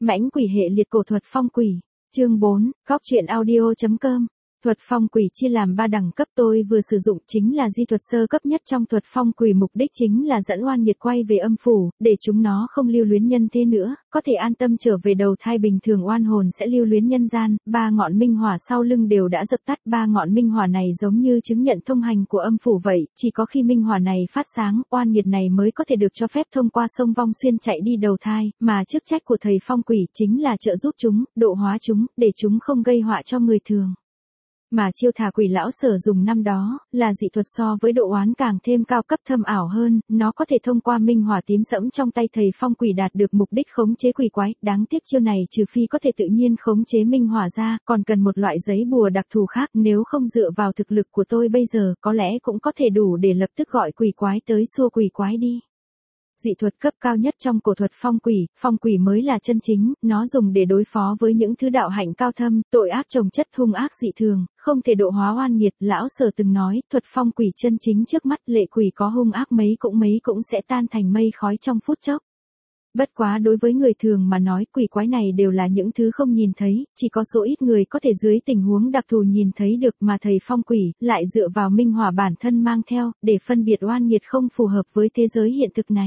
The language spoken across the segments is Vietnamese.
Mãnh quỷ hệ liệt cổ thuật phong quỷ. Chương 4, góc truyện audio.com. Thuật phong quỷ chia làm 3 đẳng cấp, tôi vừa sử dụng chính là di thuật sơ cấp nhất trong thuật phong quỷ, mục đích chính là dẫn oan nghiệt quay về âm phủ, để chúng nó không lưu luyến nhân thế nữa, có thể an tâm trở về đầu thai. Bình thường oan hồn sẽ lưu luyến nhân gian, 3 ngọn minh hỏa sau lưng đều đã dập tắt. 3 ngọn minh hỏa này giống như chứng nhận thông hành của âm phủ vậy, chỉ có khi minh hỏa này phát sáng, oan nghiệt này mới có thể được cho phép thông qua sông Vong Xuyên chạy đi đầu thai, mà chức trách của thầy phong quỷ chính là trợ giúp chúng, độ hóa chúng, để chúng không gây họa cho người thường. Mà chiêu thả quỷ lão Sở dùng năm đó, là dị thuật so với độ oán càng thêm cao cấp thâm ảo hơn, nó có thể thông qua minh hỏa tím sẫm trong tay thầy phong quỷ đạt được mục đích khống chế quỷ quái. Đáng tiếc chiêu này trừ phi có thể tự nhiên khống chế minh hỏa ra, còn cần một loại giấy bùa đặc thù khác, nếu không dựa vào thực lực của tôi bây giờ, có lẽ cũng có thể đủ để lập tức gọi quỷ quái tới xua quỷ quái đi. Dị thuật cấp cao nhất trong cổ thuật phong quỷ mới là chân chính, nó dùng để đối phó với những thứ đạo hạnh cao thâm, tội ác chồng chất hung ác dị thường, không thể độ hóa oan nghiệt. Lão Sở từng nói, thuật phong quỷ chân chính trước mắt, lệ quỷ có hung ác mấy cũng sẽ tan thành mây khói trong phút chốc. Bất quá đối với người thường mà nói, quỷ quái này đều là những thứ không nhìn thấy, chỉ có số ít người có thể dưới tình huống đặc thù nhìn thấy được, mà thầy phong quỷ lại dựa vào minh hỏa bản thân mang theo, để phân biệt oan nghiệt không phù hợp với thế giới hiện thực này.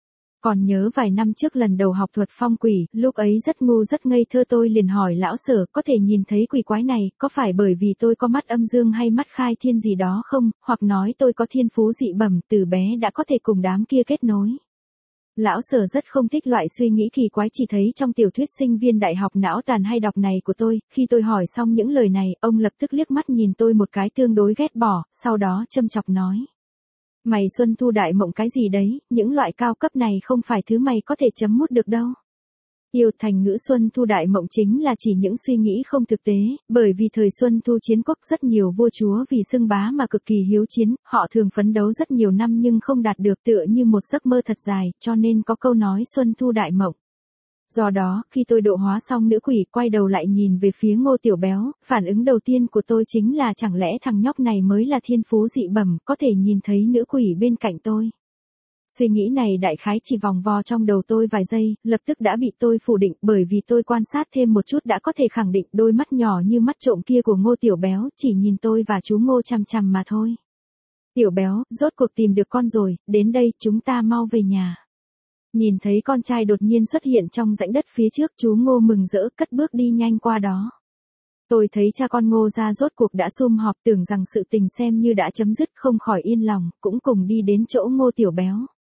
Còn nhớ vài năm trước lần đầu học thuật phong quỷ, lúc ấy rất ngu rất ngây thơ, tôi liền hỏi lão Sở có thể nhìn thấy quỷ quái này, có phải bởi vì tôi có mắt âm dương hay mắt khai thiên gì đó không, hoặc nói tôi có thiên phú dị bẩm, từ bé đã có thể cùng đám kia kết nối. Lão Sở rất không thích loại suy nghĩ kỳ quái chỉ thấy trong tiểu thuyết sinh viên đại học não tàn hay đọc này của tôi. Khi tôi hỏi xong những lời này, ông lập tức liếc mắt nhìn tôi một cái tương đối ghét bỏ, sau đó châm chọc nói: "Mày xuân thu đại mộng cái gì đấy, những loại cao cấp này không phải thứ mày có thể chấm mút được đâu." Yêu thành ngữ xuân thu đại mộng chính là chỉ những suy nghĩ không thực tế, bởi vì thời xuân thu chiến quốc rất nhiều vua chúa vì xưng bá mà cực kỳ hiếu chiến, họ thường phấn đấu rất nhiều năm nhưng không đạt được, tựa như một giấc mơ thật dài, cho nên có câu nói xuân thu đại mộng. Do đó, khi tôi độ hóa xong nữ quỷ, quay đầu lại nhìn về phía Ngô Tiểu Béo, phản ứng đầu tiên của tôi chính là chẳng lẽ thằng nhóc này mới là thiên phú dị bẩm, có thể nhìn thấy nữ quỷ bên cạnh tôi. Suy nghĩ này đại khái chỉ vòng vo trong đầu tôi vài giây, lập tức đã bị tôi phủ định, bởi vì tôi quan sát thêm một chút đã có thể khẳng định đôi mắt nhỏ như mắt trộm kia của Ngô Tiểu Béo chỉ nhìn tôi và chú Ngô chằm chằm mà thôi. "Tiểu Béo, rốt cuộc tìm được con rồi, đến đây, chúng ta mau về nhà." Nhìn thấy con trai đột nhiên xuất hiện trong rãnh đất phía trước, chú Ngô mừng rỡ cất bước đi nhanh qua đó. Tôi thấy cha con Ngô gia rốt cuộc đã sum họp, tưởng rằng sự tình xem như đã chấm dứt, không khỏi yên lòng, cũng cùng đi đến chỗ Ngô Tiểu Béo.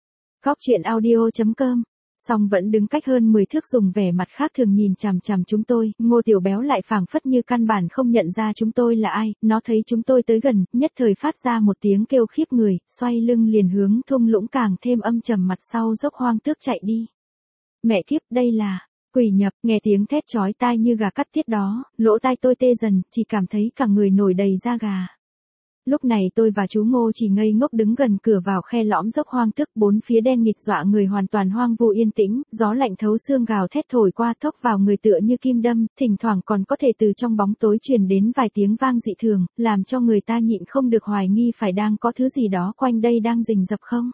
Góc truyện audio.com. Song vẫn đứng cách hơn 10 thước dùng vẻ mặt khác thường nhìn chằm chằm chúng tôi. Ngô Tiểu Béo lại phảng phất như căn bản không nhận ra chúng tôi là ai, nó thấy chúng tôi tới gần, nhất thời phát ra một tiếng kêu khiếp người, xoay lưng liền hướng thung lũng càng thêm âm trầm mặt sau dốc hoang tước chạy đi. Mẹ kiếp, đây là quỷ nhập. Nghe tiếng thét chói tai như gà cắt tiết đó, lỗ tai tôi tê dần, chỉ cảm thấy cả người nổi đầy da gà. Lúc này tôi và chú Ngô chỉ ngây ngốc đứng gần cửa vào khe lõm dốc hoang tước, bốn phía đen nghịt dọa người, hoàn toàn hoang vu yên tĩnh, gió lạnh thấu xương gào thét thổi qua, thốc vào người tựa như kim đâm, thỉnh thoảng còn có thể từ trong bóng tối truyền đến vài tiếng vang dị thường, làm cho người ta nhịn không được hoài nghi phải đang có thứ gì đó quanh đây đang rình rập không.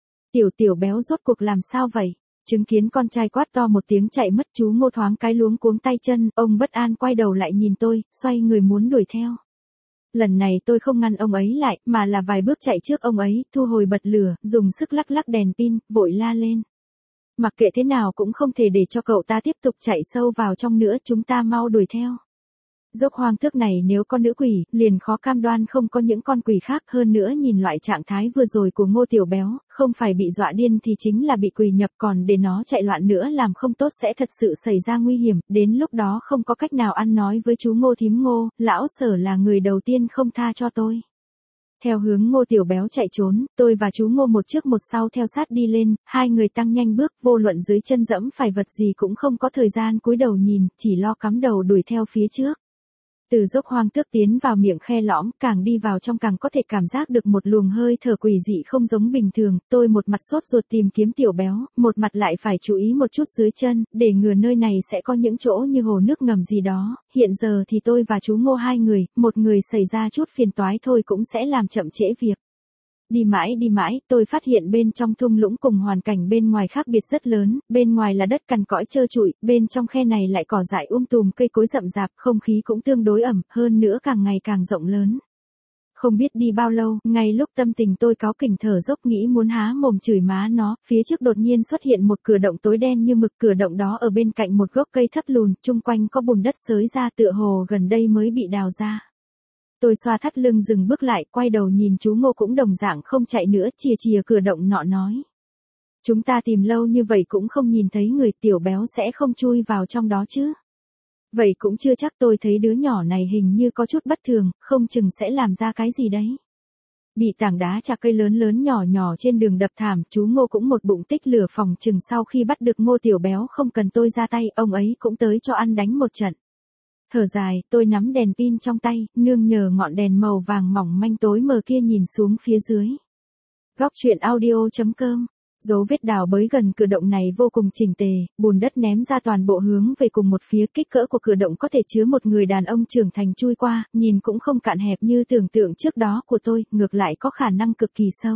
Tiểu Béo rốt cuộc làm sao vậy? Chứng kiến con trai quát to một tiếng chạy mất, chú Ngô thoáng cái luống cuống tay chân, ông bất an quay đầu lại nhìn tôi, xoay người muốn đuổi theo. Lần này tôi không ngăn ông ấy lại, mà là vài bước chạy trước ông ấy, thu hồi bật lửa, dùng sức lắc lắc đèn pin, vội la lên: "Mặc kệ thế nào cũng không thể để cho cậu ta tiếp tục chạy sâu vào trong nữa, chúng ta mau đuổi theo." Dốc hoang tước này nếu có nữ quỷ, liền khó cam đoan không có những con quỷ khác, hơn nữa nhìn loại trạng thái vừa rồi của Ngô Tiểu Béo, không phải bị dọa điên thì chính là bị quỷ nhập, còn để nó chạy loạn nữa làm không tốt sẽ thật sự xảy ra nguy hiểm, đến lúc đó không có cách nào ăn nói với chú Ngô thím Ngô, lão Sở là người đầu tiên không tha cho tôi. Theo hướng Ngô Tiểu Béo chạy trốn, tôi và chú Ngô một trước một sau theo sát đi lên, hai người tăng nhanh bước, vô luận dưới chân dẫm phải vật gì cũng không có thời gian cúi đầu nhìn, chỉ lo cắm đầu đuổi theo phía trước. Từ dốc hoang tước tiến vào miệng khe lõm, càng đi vào trong càng có thể cảm giác được một luồng hơi thở quỷ dị không giống bình thường. Tôi một mặt sốt ruột tìm kiếm Tiểu Béo, một mặt lại phải chú ý một chút dưới chân, để ngừa nơi này sẽ có những chỗ như hồ nước ngầm gì đó. Hiện giờ thì tôi và chú Ngô hai người, một người xảy ra chút phiền toái thôi cũng sẽ làm chậm trễ việc. Đi mãi, tôi phát hiện bên trong thung lũng cùng hoàn cảnh bên ngoài khác biệt rất lớn, bên ngoài là đất cằn cõi trơ trụi, bên trong khe này lại cỏ dại tùm cây cối rậm rạp, không khí cũng tương đối ẩm, hơn nữa càng ngày càng rộng lớn. Không biết đi bao lâu, ngay lúc tâm tình tôi cáu kỉnh thở dốc nghĩ muốn há mồm chửi má nó, phía trước đột nhiên xuất hiện một cửa động tối đen như mực, cửa động đó ở bên cạnh một gốc cây thấp lùn, chung quanh có bùn đất xới ra tựa hồ gần đây mới bị đào ra. Tôi xoa thắt lưng dừng bước lại, quay đầu nhìn chú Ngô cũng đồng dạng không chạy nữa, chìa chìa cửa động nọ nói. Chúng ta tìm lâu như vậy cũng không nhìn thấy người, Tiểu Béo sẽ không chui vào trong đó chứ. Vậy cũng chưa chắc, tôi thấy đứa nhỏ này hình như có chút bất thường, không chừng sẽ làm ra cái gì đấy. Bị tảng đá chà cây lớn lớn nhỏ nhỏ trên đường đập thảm, chú Ngô cũng một bụng tích lửa, phòng chừng sau khi bắt được Ngô Tiểu Béo không cần tôi ra tay, ông ấy cũng tới cho ăn đánh một trận. Thở dài, tôi nắm đèn pin trong tay, nương nhờ ngọn đèn màu vàng mỏng manh tối mờ kia nhìn xuống phía dưới. Góc truyện audio.com. Dấu vết đào bới gần cửa động này vô cùng chỉnh tề, bùn đất ném ra toàn bộ hướng về cùng một phía, kích cỡ của cửa động có thể chứa một người đàn ông trưởng thành chui qua, nhìn cũng không cạn hẹp như tưởng tượng trước đó của tôi, ngược lại có khả năng cực kỳ sâu.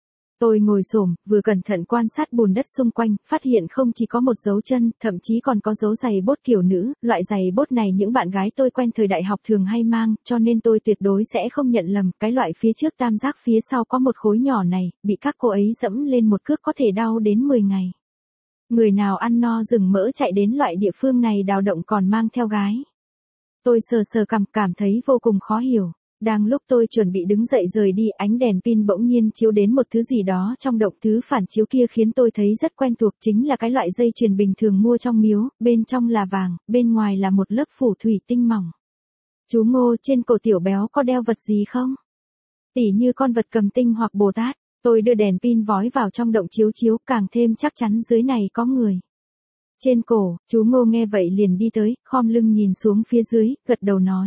Tôi ngồi xổm, vừa cẩn thận quan sát bùn đất xung quanh, phát hiện không chỉ có một dấu chân, thậm chí còn có dấu giày bốt kiểu nữ, loại giày bốt này những bạn gái tôi quen thời đại học thường hay mang, cho nên tôi tuyệt đối sẽ không nhận lầm, cái loại phía trước tam giác phía sau có một khối nhỏ này, bị các cô ấy dẫm lên một cước có thể đau đến 10 ngày. Người nào ăn no rừng mỡ chạy đến loại địa phương này đào động còn mang theo gái. Tôi sờ sờ cằm, cảm thấy vô cùng khó hiểu. Đang lúc tôi chuẩn bị đứng dậy rời đi, ánh đèn pin bỗng nhiên chiếu đến một thứ gì đó trong động, thứ phản chiếu kia khiến tôi thấy rất quen thuộc, chính là cái loại dây chuyền bình thường mua trong miếu, bên trong là vàng, bên ngoài là một lớp phủ thủy tinh mỏng. Chú Ngô, trên cổ Tiểu Béo có đeo vật gì không? Tỉ như con vật cầm tinh hoặc Bồ Tát. Tôi đưa đèn pin vói vào trong động chiếu chiếu, càng thêm chắc chắn dưới này có người. Trên cổ, chú Ngô nghe vậy liền đi tới, khom lưng nhìn xuống phía dưới, gật đầu nói.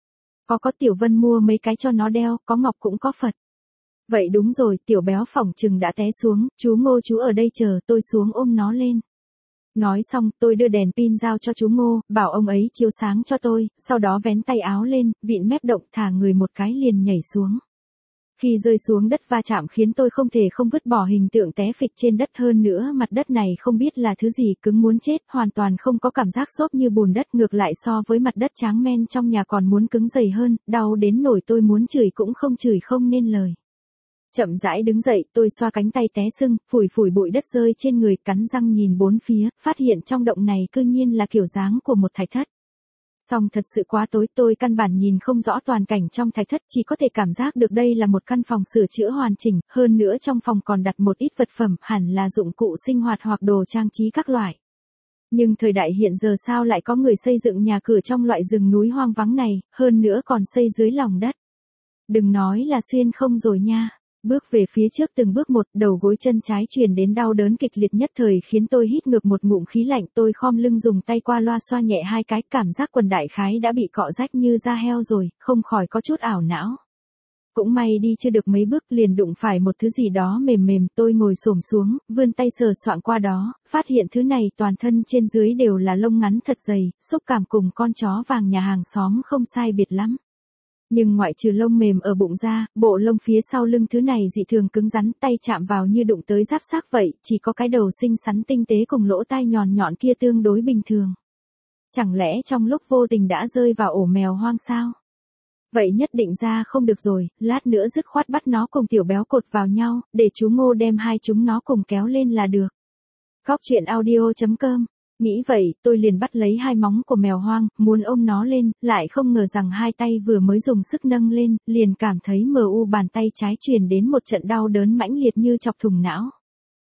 Có Tiểu Vân mua mấy cái cho nó đeo, có ngọc cũng có Phật. Vậy đúng rồi, Tiểu Béo phỏng chừng đã té xuống, chú Ngô chú ở đây chờ, tôi xuống ôm nó lên. Nói xong, tôi đưa đèn pin giao cho chú Ngô, bảo ông ấy chiếu sáng cho tôi, sau đó vén tay áo lên, vịn mép động thả người một cái liền nhảy xuống. Khi rơi xuống đất va chạm khiến tôi không thể không vứt bỏ hình tượng té phịch trên đất, hơn nữa mặt đất này không biết là thứ gì, cứng muốn chết, hoàn toàn không có cảm giác xốp như bùn đất, ngược lại so với mặt đất tráng men trong nhà còn muốn cứng dày hơn, đau đến nỗi tôi muốn chửi cũng không chửi không nên lời. Chậm rãi đứng dậy, tôi xoa cánh tay té sưng, phủi phủi bụi đất rơi trên người, cắn răng nhìn bốn phía, phát hiện trong động này cư nhiên là kiểu dáng của một thạch thất. Song thật sự quá tối, tôi căn bản nhìn không rõ toàn cảnh trong thạch thất, chỉ có thể cảm giác được đây là một căn phòng sửa chữa hoàn chỉnh, hơn nữa trong phòng còn đặt một ít vật phẩm, hẳn là dụng cụ sinh hoạt hoặc đồ trang trí các loại. Nhưng thời đại hiện giờ sao lại có người xây dựng nhà cửa trong loại rừng núi hoang vắng này, hơn nữa còn xây dưới lòng đất. Đừng nói là xuyên không rồi nha. Bước về phía trước từng bước một, đầu gối chân trái truyền đến đau đớn kịch liệt nhất thời khiến tôi hít ngược một ngụm khí lạnh, tôi khom lưng dùng tay qua loa xoa nhẹ hai cái, cảm giác quần đại khái đã bị cọ rách như da heo rồi, không khỏi có chút ảo não. Cũng may đi chưa được mấy bước liền đụng phải một thứ gì đó mềm mềm, tôi ngồi xổm xuống, vươn tay sờ soạng qua đó, phát hiện thứ này toàn thân trên dưới đều là lông ngắn thật dày, xúc cảm cùng con chó vàng nhà hàng xóm không sai biệt lắm. Nhưng ngoại trừ lông mềm ở bụng ra, bộ lông phía sau lưng thứ này dị thường cứng rắn, tay chạm vào như đụng tới giáp xác vậy, chỉ có cái đầu xinh xắn tinh tế cùng lỗ tai nhọn nhọn kia tương đối bình thường. Chẳng lẽ trong lúc vô tình đã rơi vào ổ mèo hoang sao? Vậy nhất định ra không được rồi, lát nữa dứt khoát bắt nó cùng Tiểu Béo cột vào nhau, để chú Ngô đem hai chúng nó cùng kéo lên là được. Góc truyện audio.com. Nghĩ vậy, tôi liền bắt lấy hai móng của mèo hoang, muốn ôm nó lên, lại không ngờ rằng hai tay vừa mới dùng sức nâng lên, liền cảm thấy bàn tay trái truyền đến một trận đau đớn mãnh liệt như chọc thủng não.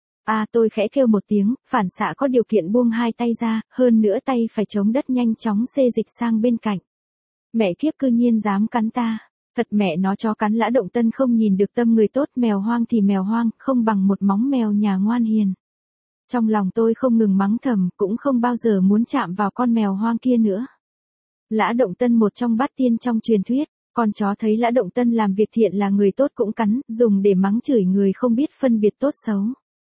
Tôi khẽ kêu một tiếng, phản xạ có điều kiện buông hai tay ra, hơn nữa tay phải chống đất nhanh chóng xê dịch sang bên cạnh. Mẹ kiếp cư nhiên dám cắn ta. Thật mẹ nó chó cắn Lã Động Tân không nhìn được tâm người tốt, mèo hoang thì mèo hoang, không bằng một móng mèo nhà ngoan hiền. Trong lòng tôi không ngừng mắng thầm, cũng không bao giờ muốn chạm vào con mèo hoang kia nữa. Lã Động Tân một trong bát tiên trong truyền thuyết, con chó thấy Lã Động Tân làm việc thiện là người tốt cũng cắn, dùng để mắng chửi người không biết phân biệt tốt xấu.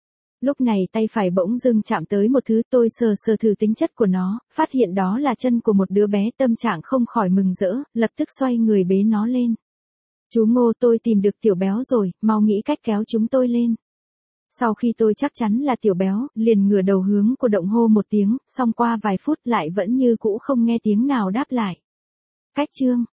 Lúc này tay phải bỗng dưng chạm tới một thứ, tôi sờ sờ thử tính chất của nó, phát hiện đó là chân của một đứa bé, tâm trạng không khỏi mừng rỡ, lập tức xoay người bế nó lên. Chú Ngô, tôi tìm được Tiểu Béo rồi, mau nghĩ cách kéo chúng tôi lên. Sau khi tôi chắc chắn là Tiểu Béo, liền ngửa đầu hướng cô động hô một tiếng, xong qua vài phút lại vẫn như cũ không nghe tiếng nào đáp lại. Cách chương